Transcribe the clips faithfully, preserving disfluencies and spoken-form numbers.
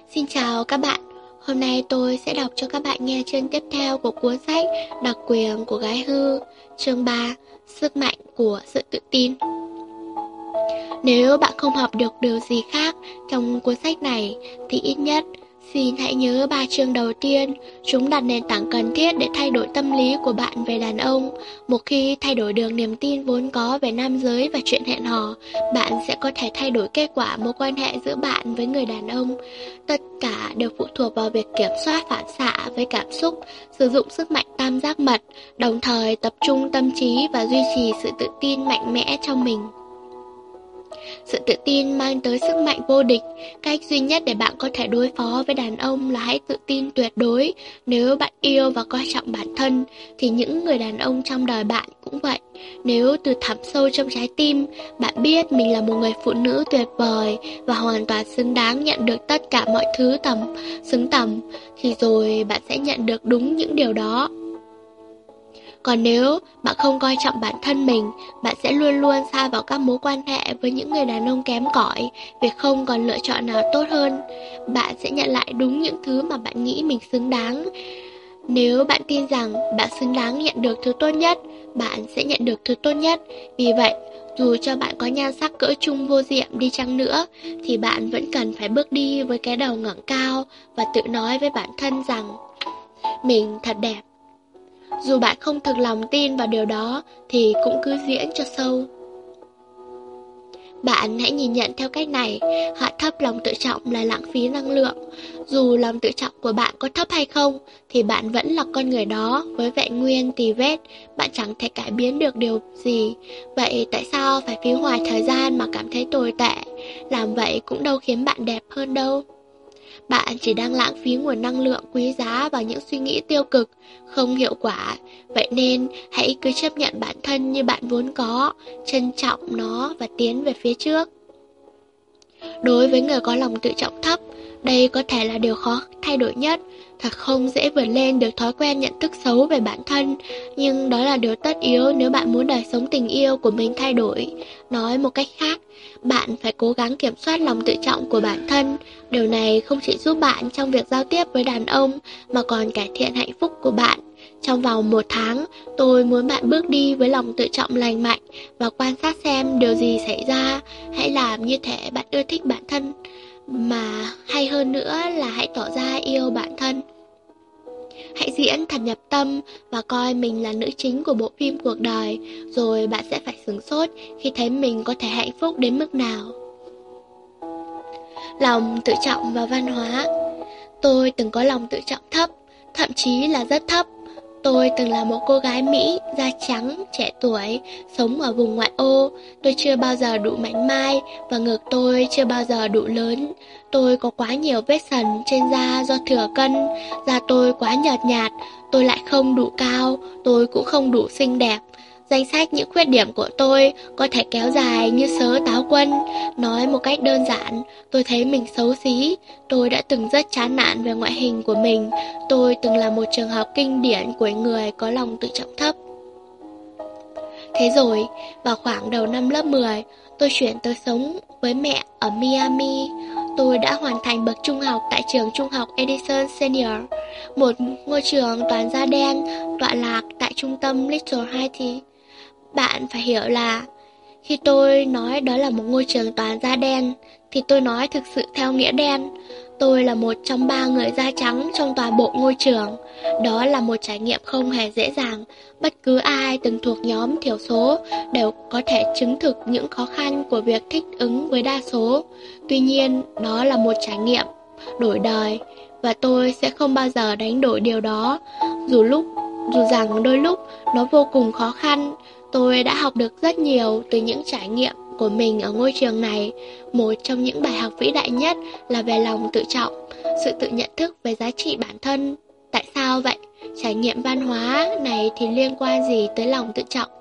Xin chào các bạn, hôm nay tôi sẽ đọc cho các bạn nghe chương tiếp theo của cuốn sách Đặc quyền của gái hư, chương ba, Sức mạnh của sự tự tin. Nếu bạn không học được điều gì khác trong cuốn sách này, thì ít nhất xin hãy nhớ ba chương đầu tiên. Chúng đặt nền tảng cần thiết để thay đổi tâm lý của bạn về đàn ông. Một khi thay đổi được niềm tin vốn có về nam giới và chuyện hẹn hò, bạn sẽ có thể thay đổi kết quả mối quan hệ giữa bạn với người đàn ông. Tất cả đều phụ thuộc vào việc kiểm soát phản xạ với cảm xúc, sử dụng sức mạnh tam giác mật, đồng thời tập trung tâm trí và duy trì sự tự tin mạnh mẽ trong mình. Sự tự tin mang tới sức mạnh vô địch. Cách duy nhất để bạn có thể đối phó với đàn ông là hãy tự tin tuyệt đối. Nếu bạn yêu và coi trọng bản thân, thì những người đàn ông trong đời bạn cũng vậy. Nếu từ thẳm sâu trong trái tim, bạn biết mình là một người phụ nữ tuyệt vời và hoàn toàn xứng đáng nhận được tất cả mọi thứ tầm, xứng tầm, thì rồi bạn sẽ nhận được đúng những điều đó. Còn nếu bạn không coi trọng bản thân mình, bạn sẽ luôn luôn sa vào các mối quan hệ với những người đàn ông kém cỏi, vì không còn lựa chọn nào tốt hơn. Bạn sẽ nhận lại đúng những thứ mà bạn nghĩ mình xứng đáng. Nếu bạn tin rằng bạn xứng đáng nhận được thứ tốt nhất, bạn sẽ nhận được thứ tốt nhất. Vì vậy, dù cho bạn có nhan sắc cỡ trung vô diệm đi chăng nữa, thì bạn vẫn cần phải bước đi với cái đầu ngẩng cao và tự nói với bản thân rằng mình thật đẹp. Dù bạn không thực lòng tin vào điều đó, thì cũng cứ diễn cho sâu. Bạn hãy nhìn nhận theo cách này, hạ thấp lòng tự trọng là lãng phí năng lượng. Dù lòng tự trọng của bạn có thấp hay không, thì bạn vẫn là con người đó, với vẹn nguyên tì vết, bạn chẳng thể cải biến được điều gì. Vậy tại sao phải phí hoài thời gian mà cảm thấy tồi tệ? Làm vậy cũng đâu khiến bạn đẹp hơn đâu. Bạn chỉ đang lãng phí nguồn năng lượng quý giá vào những suy nghĩ tiêu cực, không hiệu quả. Vậy nên, hãy cứ chấp nhận bản thân như bạn vốn có, trân trọng nó và tiến về phía trước. Đối với người có lòng tự trọng thấp, đây có thể là điều khó thay đổi nhất. Thật không dễ vượt lên được thói quen nhận thức xấu về bản thân, nhưng đó là điều tất yếu nếu bạn muốn đời sống tình yêu của mình thay đổi. Nói một cách khác, bạn phải cố gắng kiểm soát lòng tự trọng của bản thân. Điều này không chỉ giúp bạn trong việc giao tiếp với đàn ông, mà còn cải thiện hạnh phúc của bạn. Trong vòng một tháng, tôi muốn bạn bước đi với lòng tự trọng lành mạnh và quan sát xem điều gì xảy ra. Hãy làm như thể bạn ưa thích bản thân, mà hay hơn nữa là hãy tỏ ra yêu bản thân. Hãy diễn thật nhập tâm và coi mình là nữ chính của bộ phim cuộc đời, rồi bạn sẽ phải sửng sốt khi thấy mình có thể hạnh phúc đến mức nào. Lòng tự trọng và văn hóa. Tôi từng có lòng tự trọng thấp, thậm chí là rất thấp. Tôi từng là một cô gái Mỹ, da trắng, trẻ tuổi, sống ở vùng ngoại ô. Tôi chưa bao giờ đủ mảnh mai và ngực tôi chưa bao giờ đủ lớn. Tôi có quá nhiều vết sần trên da do thừa cân. Da tôi quá nhợt nhạt, tôi lại không đủ cao, tôi cũng không đủ xinh đẹp. Danh sách những khuyết điểm của tôi có thể kéo dài như sớ táo quân. Nói một cách đơn giản, tôi thấy mình xấu xí. Tôi đã từng rất chán nản về ngoại hình của mình. Tôi từng là một trường hợp kinh điển của người có lòng tự trọng thấp. Thế rồi, vào khoảng đầu năm lớp mười, tôi chuyển tới sống với mẹ ở Miami. Tôi đã hoàn thành bậc trung học tại trường trung học Edison Senior, một ngôi trường toàn da đen tọa lạc tại trung tâm Little Haiti. Bạn phải hiểu là khi tôi nói đó là một ngôi trường toàn da đen, thì tôi nói thực sự theo nghĩa đen. Tôi là một trong ba người da trắng trong toàn bộ ngôi trường. Đó là một trải nghiệm không hề dễ dàng. Bất cứ ai từng thuộc nhóm thiểu số đều có thể chứng thực những khó khăn của việc thích ứng với đa số. Tuy nhiên, đó là một trải nghiệm đổi đời, và tôi sẽ không bao giờ đánh đổi điều đó. Dù lúc, dù rằng đôi lúc nó vô cùng khó khăn, tôi đã học được rất nhiều từ những trải nghiệm của mình ở ngôi trường này. Một trong những bài học vĩ đại nhất là về lòng tự trọng, sự tự nhận thức về giá trị bản thân. Tại sao vậy? Trải nghiệm văn hóa này thì liên quan gì tới lòng tự trọng?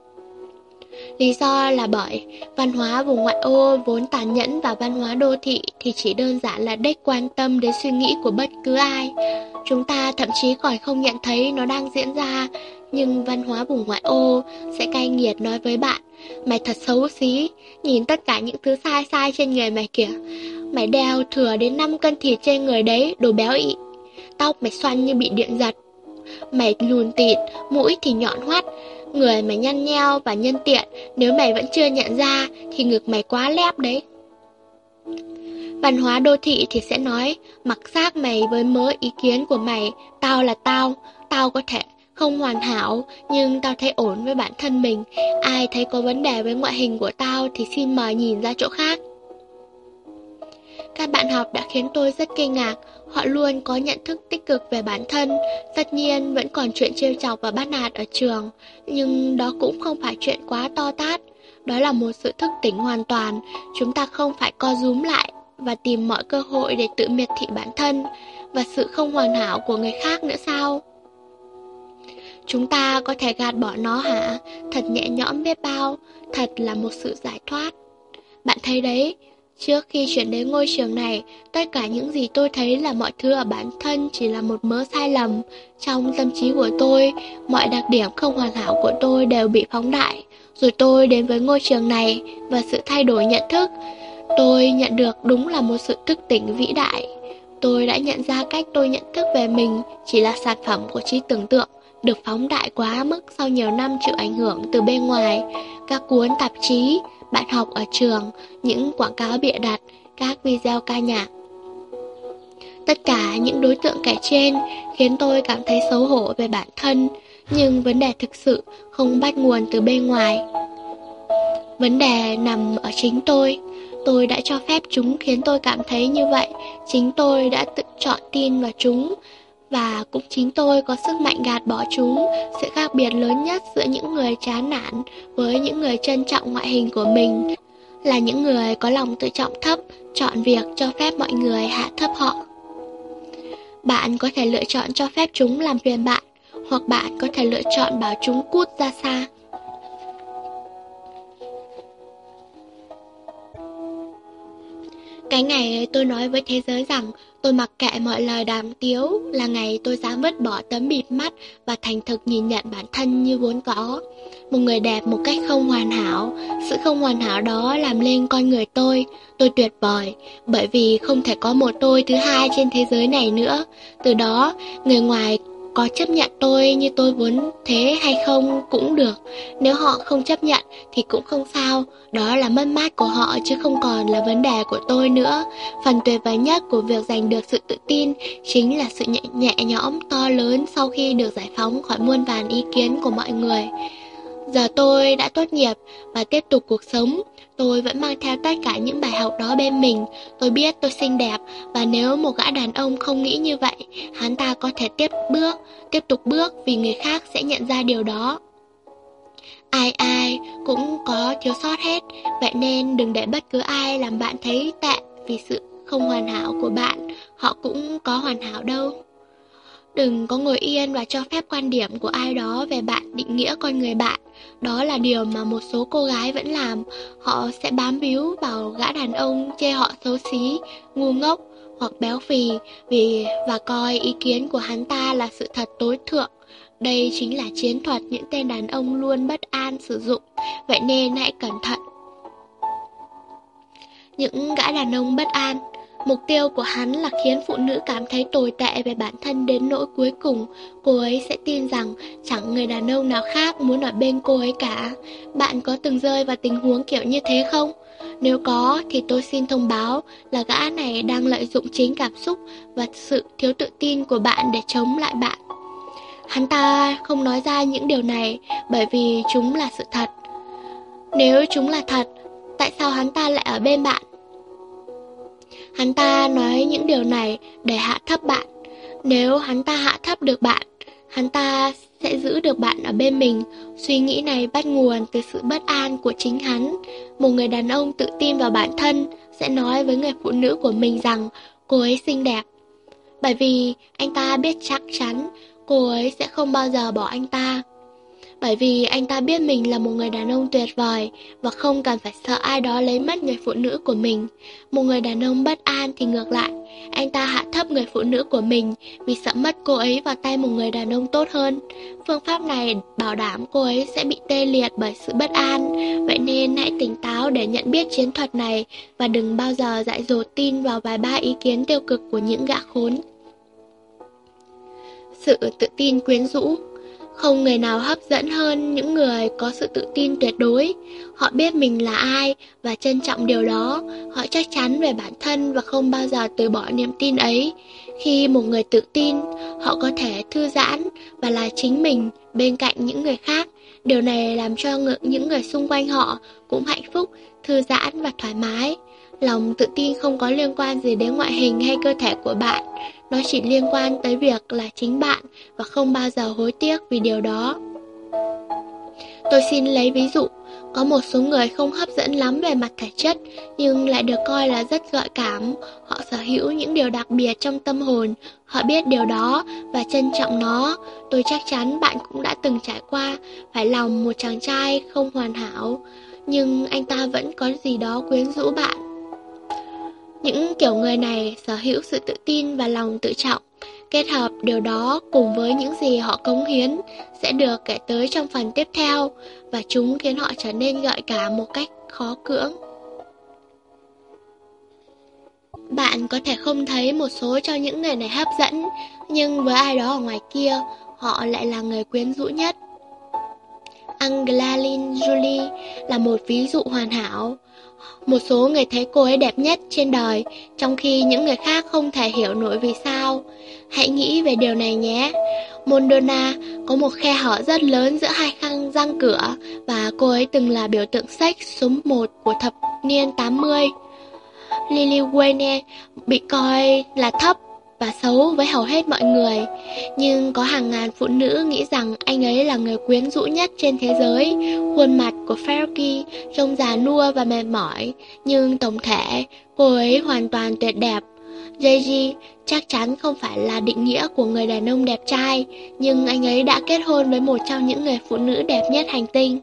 Lý do là bởi văn hóa vùng ngoại ô vốn tàn nhẫn và văn hóa đô thị thì chỉ đơn giản là đếch quan tâm đến suy nghĩ của bất cứ ai. Chúng ta thậm chí còn không nhận thấy nó đang diễn ra. Nhưng văn hóa vùng ngoại ô sẽ cay nghiệt nói với bạn: mày thật xấu xí, nhìn tất cả những thứ sai sai trên người mày kìa. mày đeo thừa đến năm cân thịt trên người đấy, đồ béo ị. Tóc mày xoăn như bị điện giật. Mày lùn tịt, mũi thì nhọn hoắt, người mày nhăn nheo và nhân tiện. Nếu mày vẫn chưa nhận ra thì ngực mày quá lép đấy. Văn hóa đô thị thì sẽ nói, mặc xác mày với mớ ý kiến của mày. Tao là tao, tao có thể không hoàn hảo, nhưng tao thấy ổn với bản thân mình. Ai thấy có vấn đề với ngoại hình của tao thì xin mời nhìn ra chỗ khác. Các bạn học đã khiến tôi rất kinh ngạc. Họ luôn có nhận thức tích cực về bản thân. Tất nhiên vẫn còn chuyện trêu chọc và bắt nạt ở trường, nhưng đó cũng không phải chuyện quá to tát. Đó là một sự thức tỉnh hoàn toàn. Chúng ta không phải co rúm lại và tìm mọi cơ hội để tự miệt thị bản thân và sự không hoàn hảo của người khác nữa sao? Chúng ta có thể gạt bỏ nó hả? Thật nhẹ nhõm biết bao. Thật là một sự giải thoát. Bạn thấy đấy, trước khi chuyển đến ngôi trường này, tất cả những gì tôi thấy là mọi thứ ở bản thân chỉ là một mớ sai lầm. Trong tâm trí của tôi, mọi đặc điểm không hoàn hảo của tôi đều bị phóng đại. Rồi tôi đến với ngôi trường này và sự thay đổi nhận thức tôi nhận được đúng là một sự thức tỉnh vĩ đại. Tôi đã nhận ra cách tôi nhận thức về mình chỉ là sản phẩm của trí tưởng tượng, được phóng đại quá mức sau nhiều năm chịu ảnh hưởng từ bên ngoài. Các cuốn tạp chí, bạn học ở trường, những quảng cáo bịa đặt, các video ca nhạc. Tất cả những đối tượng kể trên khiến tôi cảm thấy xấu hổ về bản thân, nhưng vấn đề thực sự không bắt nguồn từ bên ngoài. Vấn đề nằm ở chính tôi. Tôi đã cho phép chúng khiến tôi cảm thấy như vậy. Chính tôi đã tự chọn tin vào chúng, và cũng chính tôi có sức mạnh gạt bỏ chúng. Sự khác biệt lớn nhất giữa những người chán nản với những người trân trọng ngoại hình của mình là những người có lòng tự trọng thấp, chọn việc cho phép mọi người hạ thấp họ. Bạn có thể lựa chọn cho phép chúng làm phiền bạn, hoặc bạn có thể lựa chọn bảo chúng cút ra xa. Cái ngày tôi nói với thế giới rằng tôi mặc kệ mọi lời đàm tiếu là ngày tôi dám vứt bỏ tấm bịt mắt và thành thực nhìn nhận bản thân như vốn có. Một người đẹp một cách không hoàn hảo. Sự không hoàn hảo đó làm lên con người tôi. Tôi tuyệt vời, bởi vì không thể có một tôi thứ hai trên thế giới này nữa. Từ đó, người ngoài có chấp nhận tôi như tôi vốn thế hay không cũng được. Nếu họ không chấp nhận thì cũng không sao. Đó là mất mát của họ chứ không còn là vấn đề của tôi nữa. Phần tuyệt vời nhất của việc giành được sự tự tin chính là sự nhẹ, nhẹ nhõm to lớn sau khi được giải phóng khỏi muôn vàn ý kiến của mọi người. Giờ tôi đã tốt nghiệp và tiếp tục cuộc sống. Tôi vẫn mang theo tất cả những bài học đó bên mình. Tôi biết tôi xinh đẹp, và nếu một gã đàn ông không nghĩ như vậy, hắn ta có thể tiếp bước, tiếp tục bước vì người khác sẽ nhận ra điều đó. Ai ai cũng có thiếu sót hết, vậy nên đừng để bất cứ ai làm bạn thấy tệ vì sự không hoàn hảo của bạn. Họ cũng có hoàn hảo đâu. Đừng có ngồi yên và cho phép quan điểm của ai đó về bạn định nghĩa con người bạn. Đó là điều mà một số cô gái vẫn làm. Họ sẽ bám víu vào gã đàn ông chê họ xấu xí, ngu ngốc hoặc béo phì vì và coi ý kiến của hắn ta là sự thật tối thượng. Đây chính là chiến thuật những tên đàn ông luôn bất an sử dụng. Vậy nên hãy cẩn thận. Những gã đàn ông bất an, mục tiêu của hắn là khiến phụ nữ cảm thấy tồi tệ về bản thân đến nỗi cuối cùng cô ấy sẽ tin rằng chẳng người đàn ông nào khác muốn ở bên cô ấy cả. Bạn có từng rơi vào tình huống kiểu như thế không? Nếu có thì tôi xin thông báo là gã này đang lợi dụng chính cảm xúc và sự thiếu tự tin của bạn để chống lại bạn. Hắn ta không nói ra những điều này bởi vì chúng là sự thật. Nếu chúng là thật, tại sao hắn ta lại ở bên bạn? Hắn ta nói những điều này để hạ thấp bạn. Nếu hắn ta hạ thấp được bạn, hắn ta sẽ giữ được bạn ở bên mình. Suy nghĩ này bắt nguồn từ sự bất an của chính hắn. Một người đàn ông tự tin vào bản thân sẽ nói với người phụ nữ của mình rằng cô ấy xinh đẹp, bởi vì anh ta biết chắc chắn cô ấy sẽ không bao giờ bỏ anh ta. Bởi vì anh ta biết mình là một người đàn ông tuyệt vời và không cần phải sợ ai đó lấy mất người phụ nữ của mình. Một người đàn ông bất an thì ngược lại, anh ta hạ thấp người phụ nữ của mình vì sợ mất cô ấy vào tay một người đàn ông tốt hơn. Phương pháp này bảo đảm cô ấy sẽ bị tê liệt bởi sự bất an. Vậy nên hãy tỉnh táo để nhận biết chiến thuật này và đừng bao giờ dại dột tin vào vài ba ý kiến tiêu cực của những gã khốn. Sự tự tin quyến rũ. Không người nào hấp dẫn hơn những người có sự tự tin tuyệt đối. Họ biết mình là ai và trân trọng điều đó. Họ chắc chắn về bản thân và không bao giờ từ bỏ niềm tin ấy. Khi một người tự tin, họ có thể thư giãn và là chính mình bên cạnh những người khác. Điều này làm cho những người xung quanh họ cũng hạnh phúc, thư giãn và thoải mái. Lòng tự tin không có liên quan gì đến ngoại hình hay cơ thể của bạn. Nó chỉ liên quan tới việc là chính bạn và không bao giờ hối tiếc vì điều đó. Tôi xin lấy ví dụ, có một số người không hấp dẫn lắm về mặt thể chất nhưng lại được coi là rất gợi cảm. Họ sở hữu những điều đặc biệt trong tâm hồn, họ biết điều đó và trân trọng nó. Tôi chắc chắn bạn cũng đã từng trải qua phải lòng một chàng trai không hoàn hảo, nhưng anh ta vẫn có gì đó quyến rũ bạn. Những kiểu người này sở hữu sự tự tin và lòng tự trọng. Kết hợp điều đó cùng với những gì họ cống hiến sẽ được kể tới trong phần tiếp theo, và chúng khiến họ trở nên gợi cảm một cách khó cưỡng. Bạn có thể không thấy một số trong những người này hấp dẫn, nhưng với ai đó ở ngoài kia, họ lại là người quyến rũ nhất. Angelina Jolie là một ví dụ hoàn hảo. Một số người thấy cô ấy đẹp nhất trên đời, trong khi những người khác không thể hiểu nổi vì sao. Hãy nghĩ về điều này nhé. Madonna có một khe hở rất lớn giữa hai khăn răng cửa, và cô ấy từng là biểu tượng sex số một của thập niên tám mươi. Lily Wayne bị coi là thấp và xấu với hầu hết mọi người, nhưng có hàng ngàn phụ nữ nghĩ rằng anh ấy là người quyến rũ nhất trên thế giới. Khuôn mặt của Fergie trông già nua và mệt mỏi, nhưng tổng thể cô ấy hoàn toàn tuyệt đẹp. Jay-Z chắc chắn không phải là định nghĩa của người đàn ông đẹp trai, nhưng anh ấy đã kết hôn với một trong những người phụ nữ đẹp nhất hành tinh.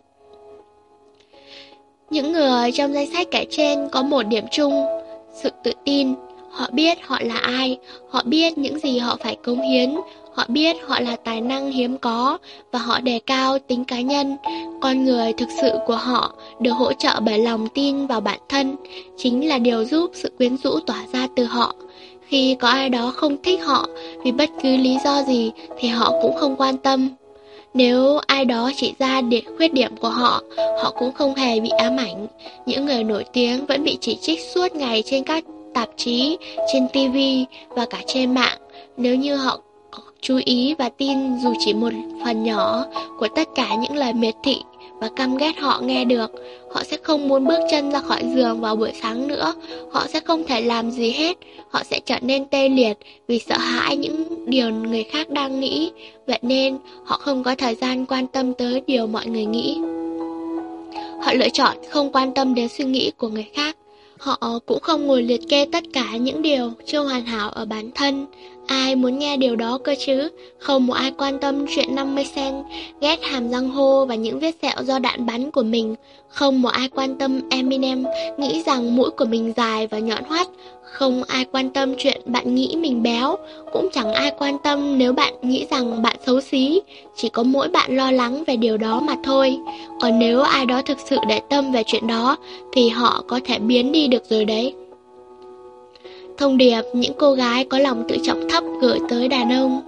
Những người trong danh sách kể trên có một điểm chung: sự tự tin. Họ biết họ là ai, họ biết những gì họ phải cống hiến, họ biết họ là tài năng hiếm có, và họ đề cao tính cá nhân. Con người thực sự của họ được hỗ trợ bởi lòng tin vào bản thân, chính là điều giúp sự quyến rũ tỏa ra từ họ. Khi có ai đó không thích họ vì bất cứ lý do gì thì họ cũng không quan tâm. Nếu ai đó chỉ ra điểm khuyết điểm của họ, họ cũng không hề bị ám ảnh. Những người nổi tiếng vẫn bị chỉ trích suốt ngày trên các tạp chí, trên ti vi và cả trên mạng. Nếu như họ chú ý và tin dù chỉ một phần nhỏ của tất cả những lời miệt thị và căm ghét họ nghe được, họ sẽ không muốn bước chân ra khỏi giường vào buổi sáng nữa. Họ sẽ không thể làm gì hết. Họ sẽ trở nên tê liệt vì sợ hãi những điều người khác đang nghĩ. Vậy nên họ không có thời gian quan tâm tới điều mọi người nghĩ. Họ lựa chọn không quan tâm đến suy nghĩ của người khác. Họ cũng không ngồi liệt kê tất cả những điều chưa hoàn hảo ở bản thân. Ai muốn nghe điều đó cơ chứ? Không một ai quan tâm chuyện năm mươi cent, ghét hàm răng hô và những vết sẹo do đạn bắn của mình. Không một ai quan tâm Eminem nghĩ rằng mũi của mình dài và nhọn hoắt. Không ai quan tâm chuyện bạn nghĩ mình béo. Cũng chẳng ai quan tâm nếu bạn nghĩ rằng bạn xấu xí. Chỉ có mỗi bạn lo lắng về điều đó mà thôi. Còn nếu ai đó thực sự để tâm về chuyện đó thì họ có thể biến đi được rồi đấy. Thông điệp những cô gái có lòng tự trọng thấp gửi tới đàn ông.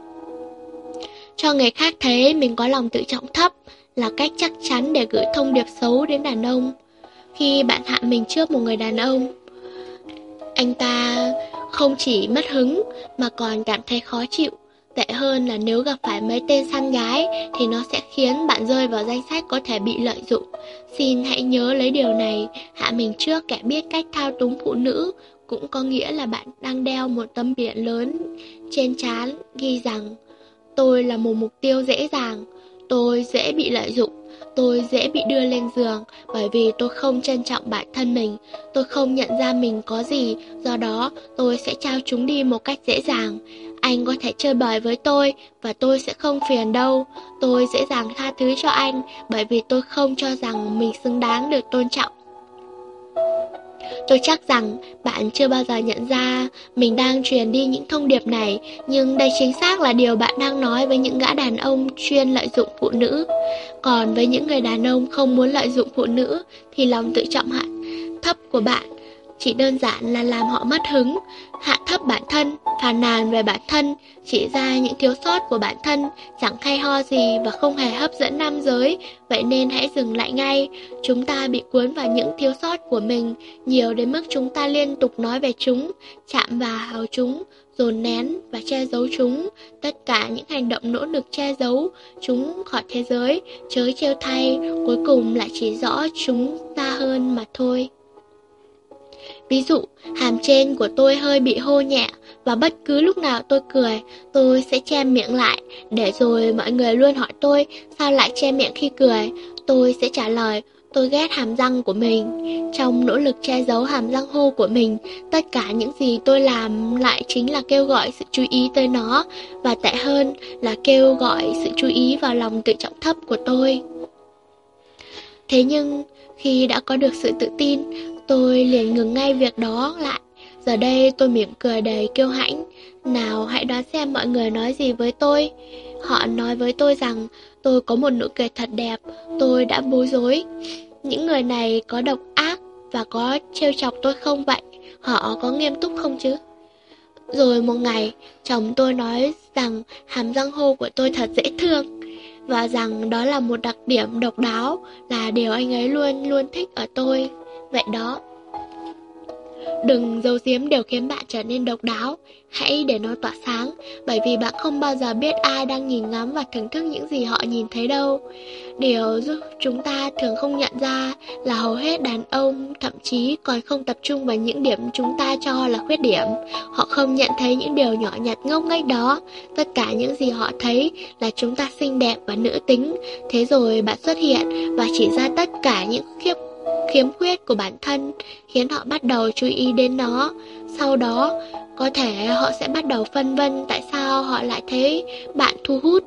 Cho người khác thấy mình có lòng tự trọng thấp là cách chắc chắn để gửi thông điệp xấu đến đàn ông. Khi bạn hạ mình trước một người đàn ông, anh ta không chỉ mất hứng mà còn cảm thấy khó chịu. Tệ hơn là nếu gặp phải mấy tên săn gái thì nó sẽ khiến bạn rơi vào danh sách có thể bị lợi dụng. Xin hãy nhớ lấy điều này, hạ mình trước kẻ biết cách thao túng phụ nữ cũng có nghĩa là bạn đang đeo một tấm biển lớn trên trán ghi rằng: tôi là một mục tiêu dễ dàng, tôi dễ bị lợi dụng, tôi dễ bị đưa lên giường bởi vì tôi không trân trọng bản thân mình, tôi không nhận ra mình có gì, do đó tôi sẽ trao chúng đi một cách dễ dàng. Anh có thể chơi bời với tôi và tôi sẽ không phiền đâu. Tôi dễ dàng tha thứ cho anh bởi vì tôi không cho rằng mình xứng đáng được tôn trọng. Tôi chắc rằng bạn chưa bao giờ nhận ra mình đang truyền đi những thông điệp này, nhưng đây chính xác là điều bạn đang nói với những gã đàn ông chuyên lợi dụng phụ nữ. Còn với những người đàn ông không muốn lợi dụng phụ nữ thì lòng tự trọng hạ thấp của bạn chỉ đơn giản là làm họ mất hứng, hạ thấp bản thân, phàn nàn về bản thân, chỉ ra những thiếu sót của bản thân, chẳng hay ho gì và không hề hấp dẫn nam giới, vậy nên hãy dừng lại ngay. Chúng ta bị cuốn vào những thiếu sót của mình, nhiều đến mức chúng ta liên tục nói về chúng, chạm vào chúng, dồn nén và che giấu chúng. Tất cả những hành động nỗ lực che giấu chúng khỏi thế giới, chớ trêu thay, cuối cùng lại chỉ rõ chúng ta hơn mà thôi. Ví dụ, hàm trên của tôi hơi bị hô nhẹ và bất cứ lúc nào tôi cười, tôi sẽ che miệng lại, để rồi mọi người luôn hỏi tôi sao lại che miệng khi cười. Tôi sẽ trả lời, tôi ghét hàm răng của mình. Trong nỗ lực che giấu hàm răng hô của mình, tất cả những gì tôi làm lại chính là kêu gọi sự chú ý tới nó, và tệ hơn là kêu gọi sự chú ý vào lòng tự trọng thấp của tôi. Thế nhưng, khi đã có được sự tự tin, tôi liền ngừng ngay việc đó lại. Giờ đây tôi mỉm cười đầy kiêu hãnh. Nào hãy đoán xem mọi người nói gì với tôi. Họ nói với tôi rằng tôi có một nụ cười thật đẹp. Tôi đã bối rối. Những người này có độc ác và có trêu chọc tôi không vậy? Họ có nghiêm túc không chứ? Rồi một ngày, chồng tôi nói rằng hàm răng hô của tôi thật dễ thương, và rằng đó là một đặc điểm độc đáo, là điều anh ấy luôn luôn thích ở tôi. Vậy đó. Đừng giấu giếm điều khiến bạn trở nên độc đáo, hãy để nó tỏa sáng, bởi vì bạn không bao giờ biết ai đang nhìn ngắm và thưởng thức những gì họ nhìn thấy đâu. Điều giúp chúng ta thường không nhận ra là hầu hết đàn ông thậm chí còn không tập trung vào những điểm chúng ta cho là khuyết điểm. Họ không nhận thấy những điều nhỏ nhặt ngốc nghếch đó. Tất cả những gì họ thấy là chúng ta xinh đẹp và nữ tính. Thế rồi bạn xuất hiện và chỉ ra tất cả những khiếp khiếm khuyết của bản thân, khiến họ bắt đầu chú ý đến nó. Sau đó, có thể họ sẽ bắt đầu phân vân tại sao họ lại thấy bạn thu hút.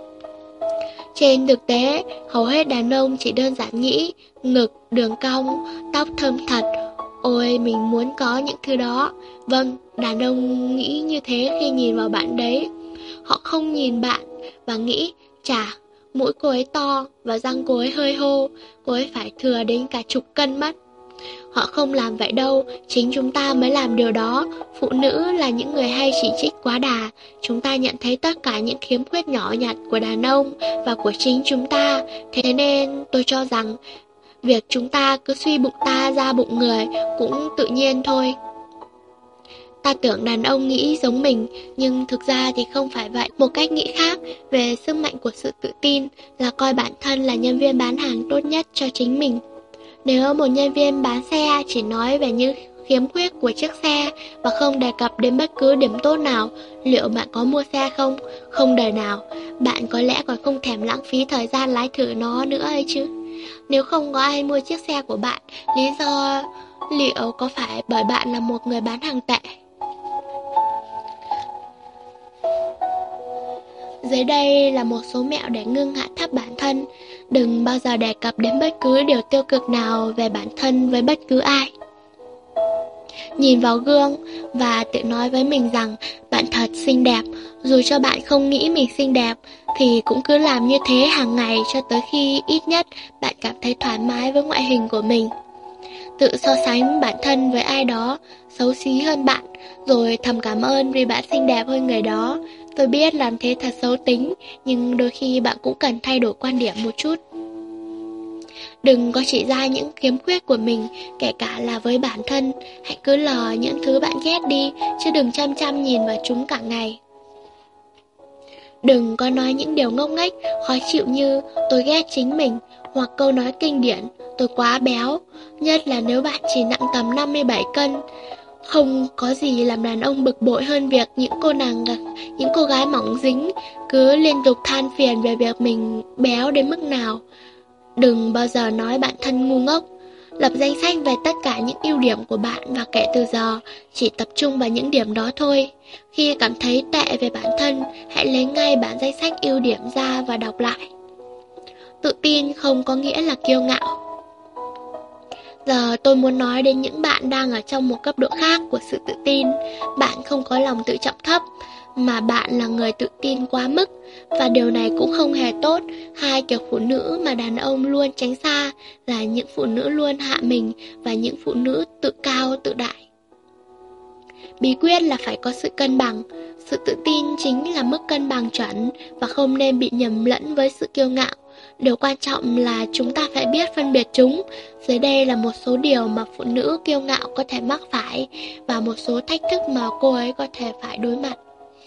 Trên thực tế, hầu hết đàn ông chỉ đơn giản nghĩ ngực, đường cong, tóc thơm thật. Ôi, mình muốn có những thứ đó. Vâng, đàn ông nghĩ như thế khi nhìn vào bạn đấy. Họ không nhìn bạn và nghĩ, chà, mũi cô ấy to và răng cô ấy hơi hô, cô ấy phải thừa đến cả chục cân mất. Họ không làm vậy đâu, chính chúng ta mới làm điều đó. Phụ nữ là những người hay chỉ trích quá đà. Chúng ta nhận thấy tất cả những khiếm khuyết nhỏ nhặt của đàn ông và của chính chúng ta. Thế nên tôi cho rằng việc chúng ta cứ suy bụng ta ra bụng người cũng tự nhiên thôi. Ta tưởng đàn ông nghĩ giống mình, nhưng thực ra thì không phải vậy. Một cách nghĩ khác về sức mạnh của sự tự tin là coi bản thân là nhân viên bán hàng tốt nhất cho chính mình. Nếu một nhân viên bán xe chỉ nói về những khiếm khuyết của chiếc xe và không đề cập đến bất cứ điểm tốt nào, liệu bạn có mua xe không? Không đời nào. Bạn có lẽ còn không thèm lãng phí thời gian lái thử nó nữa ấy chứ. Nếu không có ai mua chiếc xe của bạn, lý do liệu có phải bởi bạn là một người bán hàng tệ? Dưới đây là một số mẹo để ngưng hạ thấp bản thân. Đừng bao giờ đề cập đến bất cứ điều tiêu cực nào về bản thân với bất cứ ai. Nhìn vào gương và tự nói với mình rằng bạn thật xinh đẹp. Dù cho bạn không nghĩ mình xinh đẹp thì cũng cứ làm như thế hàng ngày cho tới khi ít nhất bạn cảm thấy thoải mái với ngoại hình của mình. Tự so sánh bản thân với ai đó xấu xí hơn bạn, rồi thầm cảm ơn vì bạn xinh đẹp hơn người đó. Tôi biết làm thế thật xấu tính, nhưng đôi khi bạn cũng cần thay đổi quan điểm một chút. Đừng có chỉ ra những khiếm khuyết của mình, kể cả là với bản thân. Hãy cứ lờ những thứ bạn ghét đi, chứ đừng chăm chăm nhìn vào chúng cả ngày. Đừng có nói những điều ngốc nghếch, khó chịu như tôi ghét chính mình, hoặc câu nói kinh điển tôi quá béo, nhất là nếu bạn chỉ nặng tầm năm mươi bảy cân. Không có gì làm đàn ông bực bội hơn việc những cô nàng, những cô gái mỏng dính cứ liên tục than phiền về việc mình béo đến mức nào. Đừng bao giờ nói bản thân ngu ngốc. Lập danh sách về tất cả những ưu điểm của bạn và kể từ giờ chỉ tập trung vào những điểm đó thôi. Khi cảm thấy tệ về bản thân, hãy lấy ngay bản danh sách ưu điểm ra và đọc lại. Tự tin không có nghĩa là kiêu ngạo. Giờ tôi muốn nói đến những bạn đang ở trong một cấp độ khác của sự tự tin. Bạn không có lòng tự trọng thấp, mà bạn là người tự tin quá mức. Và điều này cũng không hề tốt. Hai kiểu phụ nữ mà đàn ông luôn tránh xa là những phụ nữ luôn hạ mình và những phụ nữ tự cao tự đại. Bí quyết là phải có sự cân bằng. Sự tự tin chính là mức cân bằng chuẩn và không nên bị nhầm lẫn với sự kiêu ngạo. Điều quan trọng là chúng ta phải biết phân biệt chúng. Dưới đây là một số điều mà phụ nữ kiêu ngạo có thể mắc phải và một số thách thức mà cô ấy có thể phải đối mặt.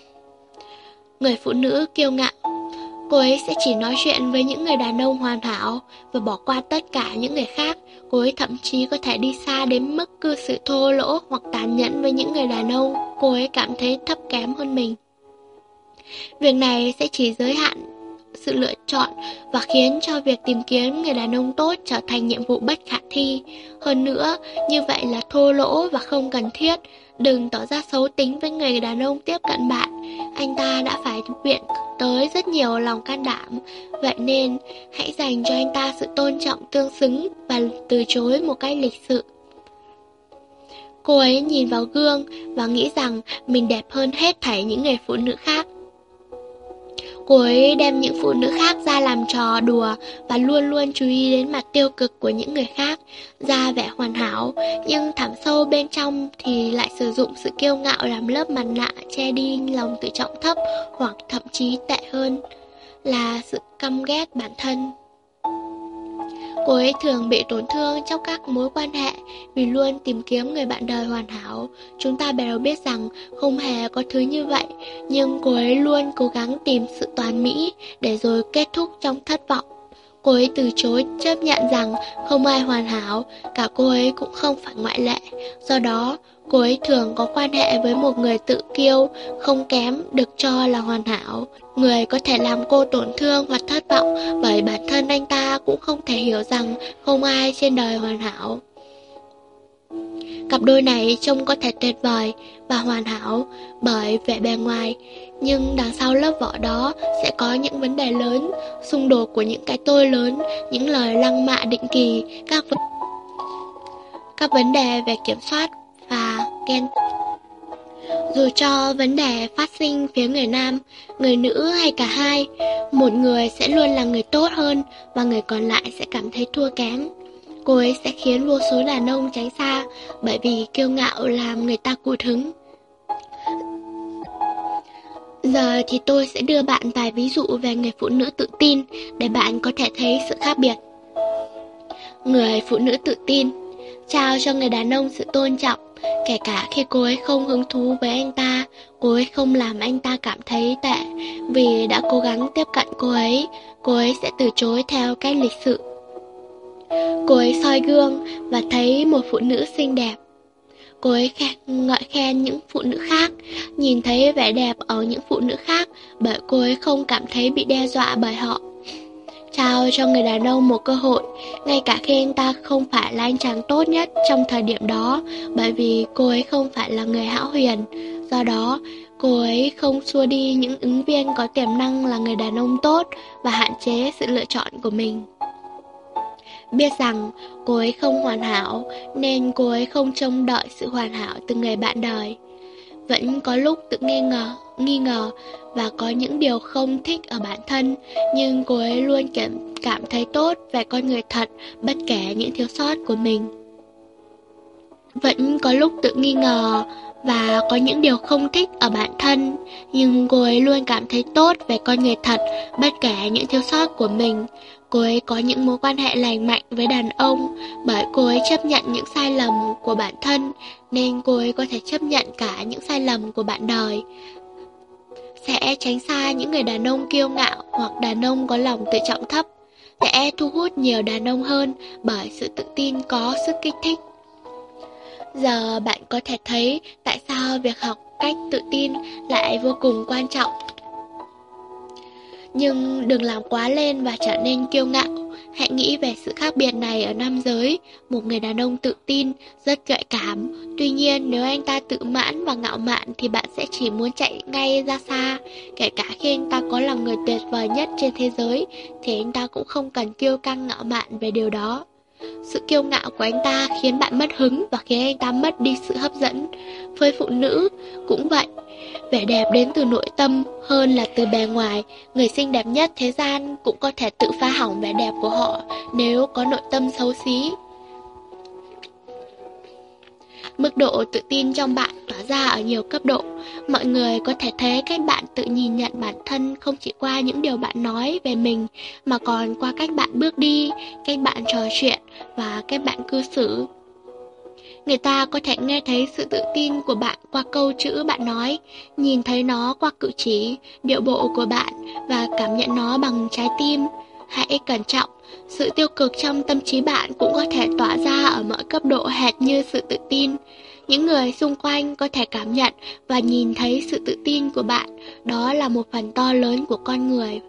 Người phụ nữ kiêu ngạo. Cô ấy sẽ chỉ nói chuyện với những người đàn ông hoàn hảo và bỏ qua tất cả những người khác. Cô ấy thậm chí có thể đi xa đến mức cư xử thô lỗ hoặc tàn nhẫn với những người đàn ông cô ấy cảm thấy thấp kém hơn mình. Việc này sẽ chỉ giới hạn sự lựa chọn và khiến cho việc tìm kiếm người đàn ông tốt trở thành nhiệm vụ bất khả thi. Hơn nữa, như vậy là thô lỗ và không cần thiết. Đừng tỏ ra xấu tính với người đàn ông tiếp cận bạn. Anh ta đã phải viện tới rất nhiều lòng can đảm. Vậy nên, hãy dành cho anh ta sự tôn trọng tương xứng và từ chối một cách lịch sự. Cô ấy nhìn vào gương và nghĩ rằng mình đẹp hơn hết thảy những người phụ nữ khác. Cô ấy đem những phụ nữ khác ra làm trò đùa và luôn luôn chú ý đến mặt tiêu cực của những người khác, ra vẻ hoàn hảo, nhưng thẳm sâu bên trong thì lại sử dụng sự kiêu ngạo làm lớp mặt nạ che đi lòng tự trọng thấp, hoặc thậm chí tệ hơn là sự căm ghét bản thân. Cô ấy thường bị tổn thương trong các mối quan hệ vì luôn tìm kiếm người bạn đời hoàn hảo. Chúng ta đều biết rằng không hề có thứ như vậy, nhưng cô ấy luôn cố gắng tìm sự toàn mỹ để rồi kết thúc trong thất vọng. Cô ấy từ chối chấp nhận rằng không ai hoàn hảo, cả cô ấy cũng không phải ngoại lệ. Do đó, cô ấy thường có quan hệ với một người tự kiêu, không kém, được cho là hoàn hảo. Người có thể làm cô tổn thương hoặc thất vọng bởi bản thân anh ta cũng không thể hiểu rằng không ai trên đời hoàn hảo. Cặp đôi này trông có thể tuyệt vời và hoàn hảo bởi vẻ bề ngoài, nhưng đằng sau lớp vỏ đó sẽ có những vấn đề lớn, xung đột của những cái tôi lớn, những lời lăng mạ định kỳ, các vấn, các vấn đề về kiểm soát và ghen. Dù cho vấn đề phát sinh phía người nam, người nữ hay cả hai, một người sẽ luôn là người tốt hơn và người còn lại sẽ cảm thấy thua kém. Cô ấy sẽ khiến vô số đàn ông tránh xa bởi vì kiêu ngạo làm người ta cụt hứng. Giờ thì tôi sẽ đưa bạn vài ví dụ về người phụ nữ tự tin để bạn có thể thấy sự khác biệt. Người phụ nữ tự tin trao cho người đàn ông sự tôn trọng, kể cả khi cô ấy không hứng thú với anh ta. Cô ấy không làm anh ta cảm thấy tệ vì đã cố gắng tiếp cận cô ấy. Cô ấy sẽ từ chối theo cách lịch sự. Cô ấy soi gương và thấy một phụ nữ xinh đẹp. Cô ấy khen, ngợi khen những phụ nữ khác, nhìn thấy vẻ đẹp ở những phụ nữ khác bởi cô ấy không cảm thấy bị đe dọa bởi họ. Trao cho người đàn ông một cơ hội, ngay cả khi anh ta không phải là anh chàng tốt nhất trong thời điểm đó, bởi vì cô ấy không phải là người hão huyền. Do đó, cô ấy không xua đi những ứng viên có tiềm năng là người đàn ông tốt và hạn chế sự lựa chọn của mình. Biết rằng cô ấy không hoàn hảo nên cô ấy không trông đợi sự hoàn hảo từ người bạn đời. Vẫn có lúc tự nghi ngờ, nghi ngờ và có những điều không thích ở bản thân, nhưng cô ấy luôn cảm, cảm thấy tốt về con người thật bất kể những thiếu sót của mình. Vẫn có lúc tự nghi ngờ và có những điều không thích ở bản thân, nhưng cô ấy luôn cảm thấy tốt về con người thật bất kể những thiếu sót của mình. Cô ấy có những mối quan hệ lành mạnh với đàn ông bởi cô ấy chấp nhận những sai lầm của bản thân, nên cô ấy có thể chấp nhận cả những sai lầm của bạn đời. Sẽ tránh xa những người đàn ông kiêu ngạo hoặc đàn ông có lòng tự trọng thấp. Sẽ thu hút nhiều đàn ông hơn bởi sự tự tin có sức kích thích. Giờ bạn có thể thấy tại sao việc học cách tự tin lại vô cùng quan trọng. Nhưng đừng làm quá lên và trở nên kiêu ngạo. Hãy nghĩ về sự khác biệt này ở nam giới. Một người đàn ông tự tin, rất gợi cảm. Tuy nhiên, nếu anh ta tự mãn và ngạo mạn thì bạn sẽ chỉ muốn chạy ngay ra xa. Kể cả khi anh ta có là người tuyệt vời nhất trên thế giới, thì anh ta cũng không cần kiêu căng ngạo mạn về điều đó. Sự kiêu ngạo của anh ta khiến bạn mất hứng và khiến anh ta mất đi sự hấp dẫn. Với phụ nữ cũng vậy. Vẻ đẹp đến từ nội tâm hơn là từ bề ngoài. Người xinh đẹp nhất thế gian cũng có thể tự phá hỏng vẻ đẹp của họ nếu có nội tâm xấu xí. Mức độ tự tin trong bạn tỏa ra ở nhiều cấp độ. Mọi người có thể thấy cách bạn tự nhìn nhận bản thân không chỉ qua những điều bạn nói về mình, mà còn qua cách bạn bước đi, cách bạn trò chuyện và cách bạn cư xử. Người ta có thể nghe thấy sự tự tin của bạn qua câu chữ bạn nói, nhìn thấy nó qua cử chỉ, điệu bộ của bạn và cảm nhận nó bằng trái tim. Hãy cẩn trọng, sự tiêu cực trong tâm trí bạn cũng có thể tỏa ra ở mọi cấp độ hệt như sự tự tin. Những người xung quanh có thể cảm nhận và nhìn thấy sự tự tin của bạn, đó là một phần to lớn của con người.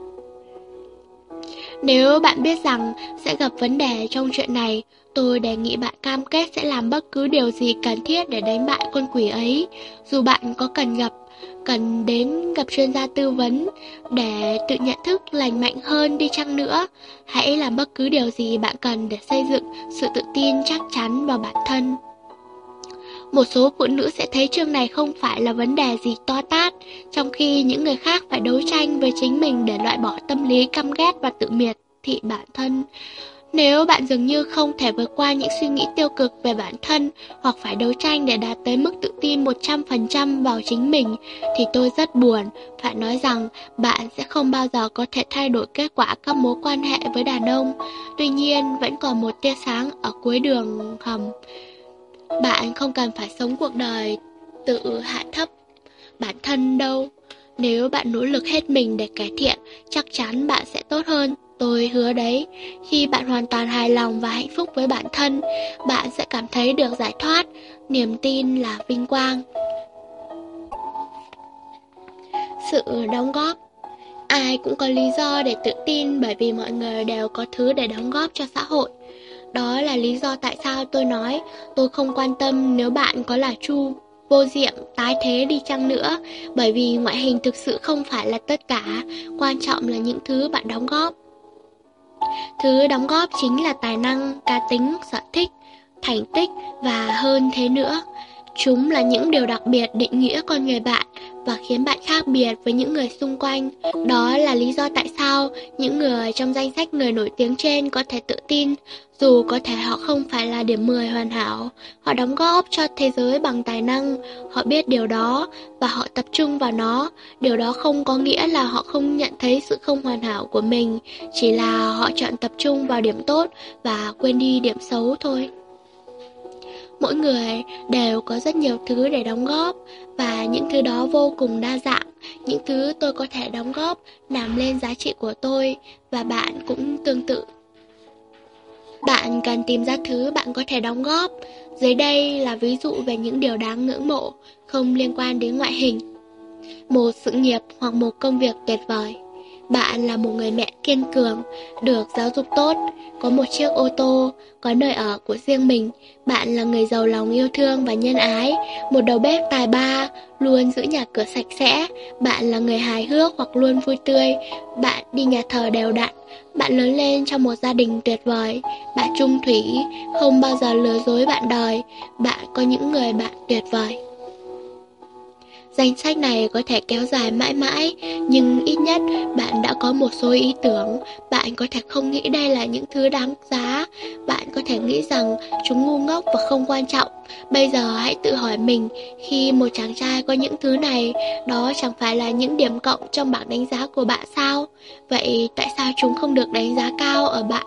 Nếu bạn biết rằng sẽ gặp vấn đề trong chuyện này, tôi đề nghị bạn cam kết sẽ làm bất cứ điều gì cần thiết để đánh bại con quỷ ấy. Dù bạn có cần gặp, cần đến gặp chuyên gia tư vấn để tự nhận thức lành mạnh hơn đi chăng nữa, hãy làm bất cứ điều gì bạn cần để xây dựng sự tự tin chắc chắn vào bản thân. Một số phụ nữ sẽ thấy chương này không phải là vấn đề gì to tát, trong khi những người khác phải đấu tranh với chính mình để loại bỏ tâm lý căm ghét và tự miệt thị bản thân. Nếu bạn dường như không thể vượt qua những suy nghĩ tiêu cực về bản thân hoặc phải đấu tranh để đạt tới mức tự tin một trăm phần trăm vào chính mình, thì tôi rất buồn phải nói rằng bạn sẽ không bao giờ có thể thay đổi kết quả các mối quan hệ với đàn ông. Tuy nhiên, vẫn còn một tia sáng ở cuối đường hầm. Bạn không cần phải sống cuộc đời tự hạ thấp bản thân đâu. Nếu bạn nỗ lực hết mình để cải thiện, chắc chắn bạn sẽ tốt hơn. Tôi hứa đấy, khi bạn hoàn toàn hài lòng và hạnh phúc với bản thân, bạn sẽ cảm thấy được giải thoát, niềm tin là vinh quang. Sự đóng góp. Ai cũng có lý do để tự tin bởi vì mọi người đều có thứ để đóng góp cho xã hội. Đó là lý do tại sao tôi nói tôi không quan tâm nếu bạn có là Chu, vô diệm, tái thế đi chăng nữa, bởi vì ngoại hình thực sự không phải là tất cả, quan trọng là những thứ bạn đóng góp. Thứ đóng góp chính là tài năng, cá tính, sở thích, thành tích và hơn thế nữa. Chúng là những điều đặc biệt định nghĩa con người bạn và khiến bạn khác biệt với những người xung quanh. Đó là lý do tại sao những người trong danh sách người nổi tiếng trên có thể tự tin, dù có thể họ không phải là điểm mười hoàn hảo. Họ đóng góp cho thế giới bằng tài năng, họ biết điều đó và họ tập trung vào nó. Điều đó không có nghĩa là họ không nhận thấy sự không hoàn hảo của mình, chỉ là họ chọn tập trung vào điểm tốt và quên đi điểm xấu thôi. Mỗi người đều có rất nhiều thứ để đóng góp, và những thứ đó vô cùng đa dạng. Những thứ tôi có thể đóng góp làm lên giá trị của tôi, và bạn cũng tương tự. Bạn cần tìm ra thứ bạn có thể đóng góp. Dưới đây là ví dụ về những điều đáng ngưỡng mộ, không liên quan đến ngoại hình. Một sự nghiệp hoặc một công việc tuyệt vời. Bạn là một người mẹ kiên cường, được giáo dục tốt, có một chiếc ô tô, có nơi ở của riêng mình. Bạn là người giàu lòng yêu thương và nhân ái, một đầu bếp tài ba, luôn giữ nhà cửa sạch sẽ. Bạn là người hài hước hoặc luôn vui tươi. Bạn đi nhà thờ đều đặn. Bạn lớn lên trong một gia đình tuyệt vời. Bạn trung thủy, không bao giờ lừa dối bạn đời. Bạn có những người bạn tuyệt vời. Danh sách này có thể kéo dài mãi mãi, nhưng ít nhất bạn đã có một số ý tưởng. Bạn có thể không nghĩ đây là những thứ đáng giá. Bạn có thể nghĩ rằng chúng ngu ngốc và không quan trọng. Bây giờ hãy tự hỏi mình, khi một chàng trai có những thứ này, đó chẳng phải là những điểm cộng trong bảng đánh giá của bạn sao? Vậy tại sao chúng không được đánh giá cao ở bạn?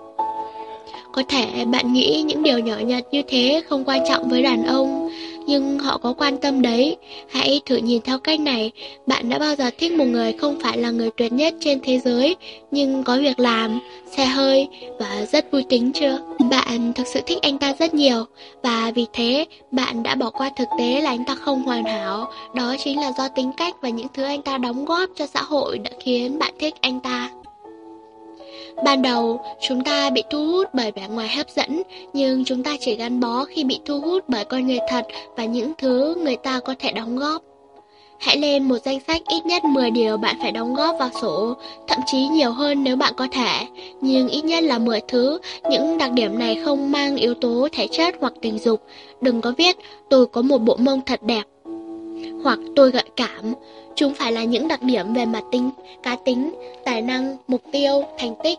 Có thể bạn nghĩ những điều nhỏ nhặt như thế không quan trọng với đàn ông, nhưng họ có quan tâm đấy. Hãy thử nhìn theo cách này. Bạn đã bao giờ thích một người không phải là người tuyệt nhất trên thế giới, nhưng có việc làm, xe hơi và rất vui tính chưa? Bạn thực sự thích anh ta rất nhiều, và vì thế bạn đã bỏ qua thực tế là anh ta không hoàn hảo. Đó chính là do tính cách và những thứ anh ta đóng góp cho xã hội đã khiến bạn thích anh ta. Ban đầu, chúng ta bị thu hút bởi vẻ ngoài hấp dẫn, nhưng chúng ta chỉ gắn bó khi bị thu hút bởi con người thật và những thứ người ta có thể đóng góp. Hãy lên một danh sách ít nhất mười điều bạn phải đóng góp vào sổ, thậm chí nhiều hơn nếu bạn có thể, nhưng ít nhất là mười thứ. Những đặc điểm này không mang yếu tố thể chất hoặc tình dục. Đừng có viết tôi có một bộ mông thật đẹp hoặc tôi gợi cảm. Chúng phải là những đặc điểm về mặt tính, cá tính, tài năng, mục tiêu, thành tích.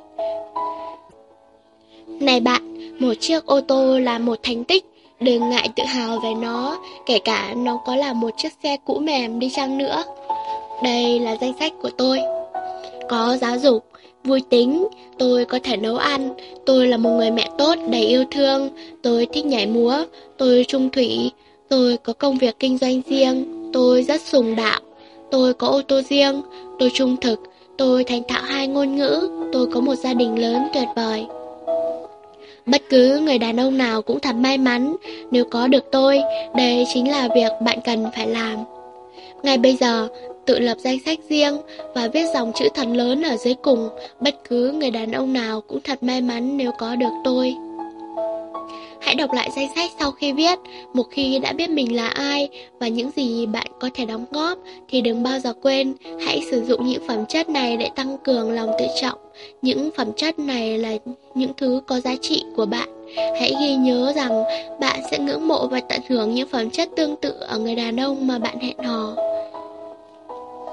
Này bạn, một chiếc ô tô là một thành tích. Đừng ngại tự hào về nó, kể cả nó có là một chiếc xe cũ mềm đi chăng nữa. Đây là danh sách của tôi. Có giáo dục, vui tính, tôi có thể nấu ăn, tôi là một người mẹ tốt, đầy yêu thương, tôi thích nhảy múa, tôi trung thủy, tôi có công việc kinh doanh riêng, tôi rất sùng đạo, tôi có ô tô riêng, tôi trung thực, tôi thành thạo hai ngôn ngữ, tôi có một gia đình lớn tuyệt vời. Bất cứ người đàn ông nào cũng thật may mắn nếu có được tôi, đây chính là việc bạn cần phải làm. Ngay bây giờ, tự lập danh sách riêng và viết dòng chữ thật lớn ở dưới cùng, bất cứ người đàn ông nào cũng thật may mắn nếu có được tôi. Hãy đọc lại danh sách sau khi viết. Một khi đã biết mình là ai và những gì bạn có thể đóng góp thì đừng bao giờ quên. Hãy sử dụng những phẩm chất này để tăng cường lòng tự trọng. Những phẩm chất này là những thứ có giá trị của bạn. Hãy ghi nhớ rằng bạn sẽ ngưỡng mộ và tận hưởng những phẩm chất tương tự ở người đàn ông mà bạn hẹn hò.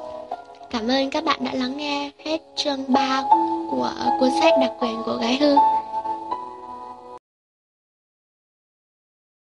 Cảm ơn các bạn đã lắng nghe hết chương ba của cuốn sách Đặc quyền của gái hư.